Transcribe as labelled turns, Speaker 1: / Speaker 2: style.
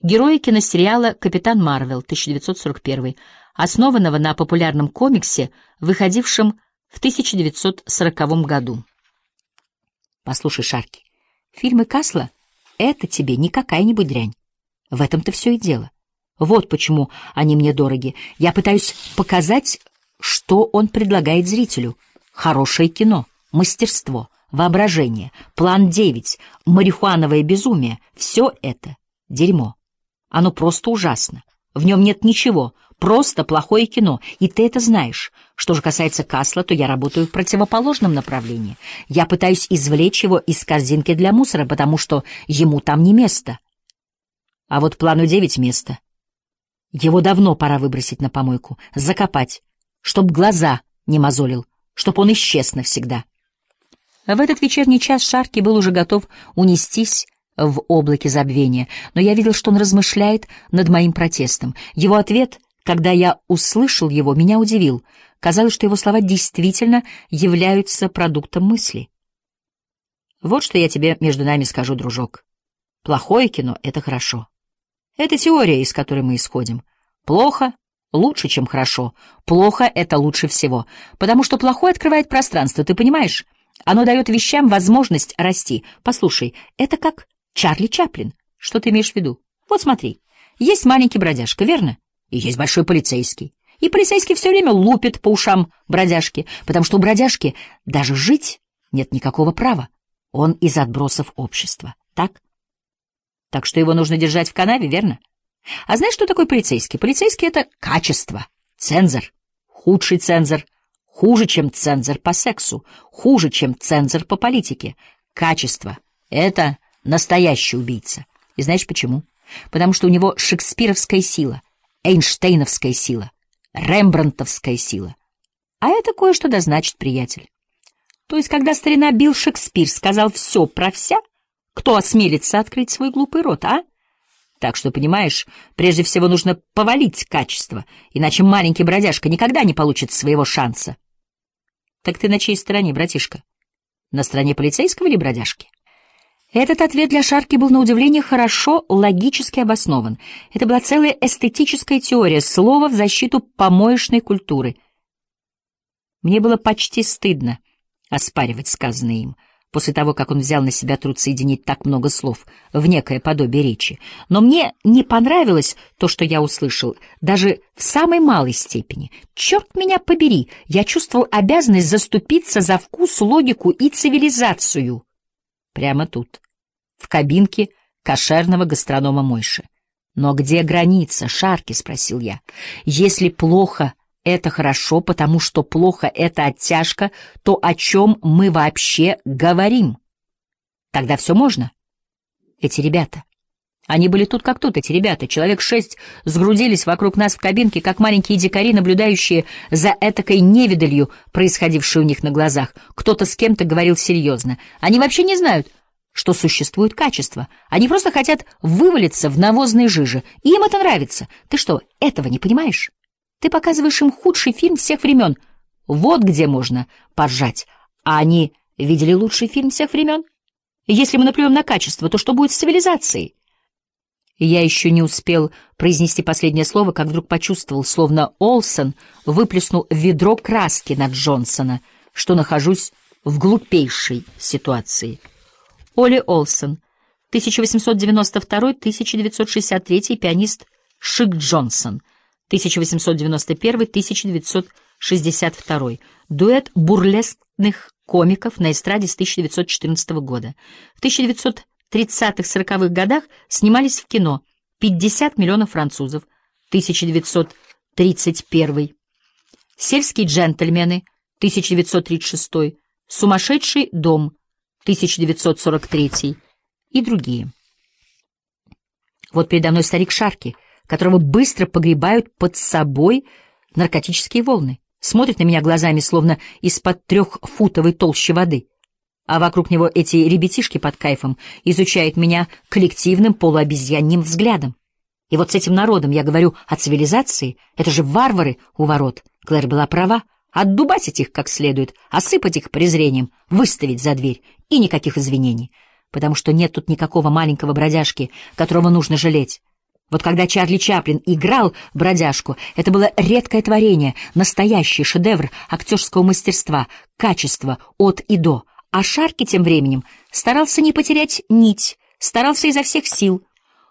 Speaker 1: герои киносериала «Капитан Марвел» 1941, основанного на популярном комиксе, выходившем в 1940 году. Послушай, Шарки, фильмы Касла — это тебе не какая-нибудь дрянь. В этом-то все и дело. Вот почему они мне дороги. Я пытаюсь показать, что он предлагает зрителю. Хорошее кино, мастерство, воображение, план 9, марихуановое безумие — все это дерьмо. Оно просто ужасно. В нем нет ничего, просто плохое кино, и ты это знаешь. Что же касается Касла, то я работаю в противоположном направлении. Я пытаюсь извлечь его из корзинки для мусора, потому что ему там не место. А вот плану 9 место. Его давно пора выбросить на помойку, закопать, чтоб глаза не мозолил, чтоб он исчез навсегда. В этот вечерний час Шарки был уже готов унестись в облаке забвения, но я видел, что он размышляет над моим протестом. Его ответ, когда я услышал его, меня удивил. Казалось, что его слова действительно являются продуктом мысли. Вот что я тебе между нами скажу, дружок. Плохое кино — это хорошо. Это теория, из которой мы исходим. Плохо — лучше, чем хорошо. Плохо — это лучше всего. Потому что плохое открывает пространство, ты понимаешь? Оно дает вещам возможность расти. Послушай, это как Чарли Чаплин. Что ты имеешь в виду? Вот смотри. Есть маленький бродяжка, верно? И есть большой полицейский. И полицейский все время лупит по ушам бродяжки, потому что у бродяжки даже жить нет никакого права. Он из отбросов общества, так? Так что его нужно держать в канаве, верно? А знаешь, что такое полицейский? Полицейский — это качество, цензор, худший цензор, хуже, чем цензор по сексу, хуже, чем цензор по политике. Качество — это настоящий убийца. И знаешь почему? Потому что у него шекспировская сила, эйнштейновская сила, рембрандтовская сила. А это кое-что да значит, приятель. То есть, когда старина Билл Шекспир сказал все про вся, кто осмелится открыть свой глупый рот, а? Так что, понимаешь, прежде всего нужно повалить качество, иначе маленький бродяжка никогда не получит своего шанса. Так ты на чьей стороне, братишка? На стороне полицейского или бродяжки? Этот ответ для Шарки был на удивление хорошо логически обоснован. Это была целая эстетическая теория слова в защиту помоечной культуры. Мне было почти стыдно оспаривать сказанное им, после того, как он взял на себя труд соединить так много слов в некое подобие речи. Но мне не понравилось то, что я услышал, даже в самой малой степени. Черт меня побери, я чувствовал обязанность заступиться за вкус, логику и цивилизацию. Прямо тут, в кабинке кошерного гастронома Мойши. «Но где граница, Шарки?» — спросил я. «Если плохо — это хорошо, потому что плохо — это оттяжка, то о чем мы вообще говорим? Тогда все можно?» Эти ребята. Они были тут как тут, эти ребята. Человек 6 сгрудились вокруг нас в кабинке, как маленькие дикари, наблюдающие за этакой невидалью, происходившей у них на глазах. Кто-то с кем-то говорил серьезно. Они вообще не знают, что существует качество. Они просто хотят вывалиться в навозные жижи. И им это нравится. Ты что, этого не понимаешь? Ты показываешь им худший фильм всех времен. Вот где можно поржать. А они видели лучший фильм всех времен? Если мы наплюем на качество, то что будет с цивилизацией? Я еще не успел произнести последнее слово, как вдруг почувствовал, словно Олсен выплеснул ведро краски на Джонсона, что нахожусь в глупейшей ситуации. Оли Олсен, 1892-1963, пианист Шик Джонсон, 1891-1962, дуэт бурлескных комиков на эстраде с 1914 года. В 1930-40-х годах снимались в кино «50 миллионов французов», 1931, «Сельские джентльмены», 1936, «Сумасшедший дом», 1943 и другие. Вот передо мной старик Шарки, которого быстро погребают под собой наркотические волны. Смотрит на меня глазами, словно из-под 3-футовой толщи воды. А вокруг него эти ребятишки под кайфом изучают меня коллективным полуобезьяньим взглядом. И вот с этим народом я говорю о цивилизации. Это же варвары у ворот. Клэр была права. Отдубасить их как следует, осыпать их презрением, выставить за дверь. И никаких извинений. Потому что нет тут никакого маленького бродяжки, которого нужно жалеть. Вот когда Чарли Чаплин играл бродяжку, это было редкое творение, настоящий шедевр актерского мастерства, качества от и до. А Шарки тем временем старался не потерять нить, старался изо всех сил,